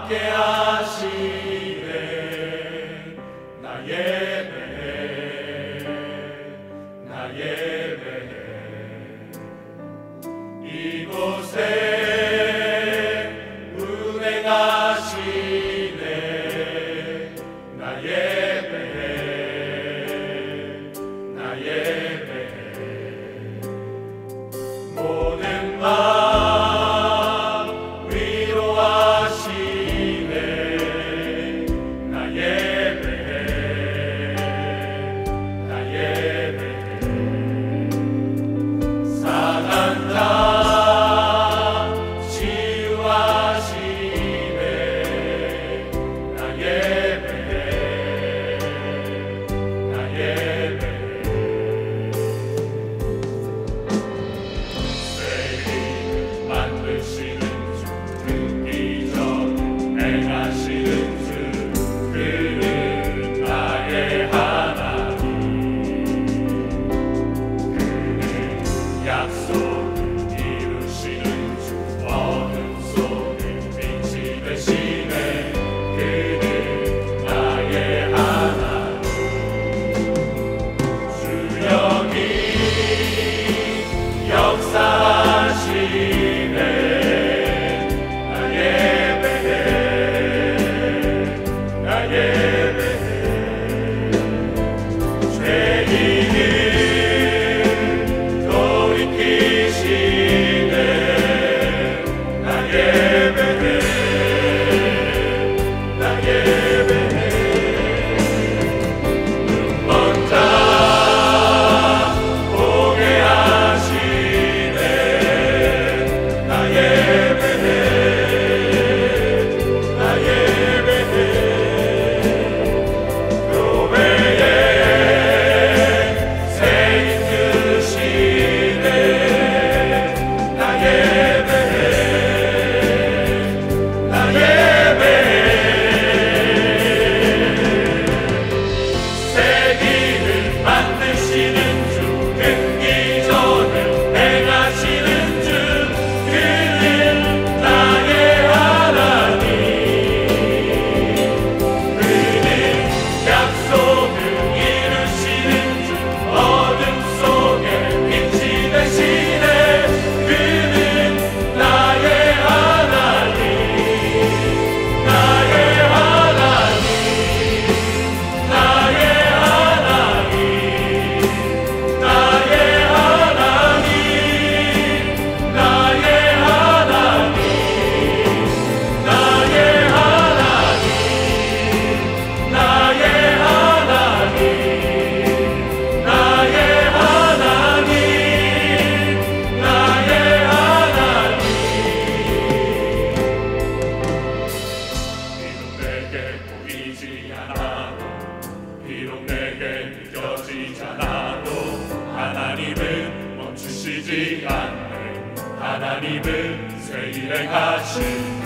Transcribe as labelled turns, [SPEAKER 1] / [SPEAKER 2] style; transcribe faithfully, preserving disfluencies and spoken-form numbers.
[SPEAKER 1] 함께 하시네. 나 예배해, 나 예배해. 이곳에 운행하시네. 나 예배해, 나 예배해. 모든 맘 위로하시네. 나 예배해, 나 예배해. 사단 다 치유하시네. 나 예배해, 나 예배해. 만드시는 주, 듣기 전에 행하시는 주, 그는 나의 하나님. 그는 약속을 이루시는 주, 어둠 속에 빛이 되시네. 그는 나의 하나님. 주 여기 역사하시네. 나 예배해, 나 예배해. 죄인을 돌이키시네. 나 예배해, 나 예배해. 눈먼 자 보게 하시네. 나 예배해, 나 예배해. 교회에 새 이끄시네. 나 예배해, 나 예배해. 새 길을 만드시는 주, 끊기 전에 행하시는 주, 그는 나의 하나님. 그는 약속을 이루시는 주, 어둠 속에 빛이 되시네. 그는 나의 하나님, 나의 하나님, 나의 하나님, 나의 하나님, 나의 하나님, 나의 하나님, 나의 하나님, 나의 하나님, 나의 하나님. 비록 내게 보이지 않아도, 비록 내게 느껴지지 않아도, 하나님은 멈추시지 않네. 하나님은 새 일을 하시네.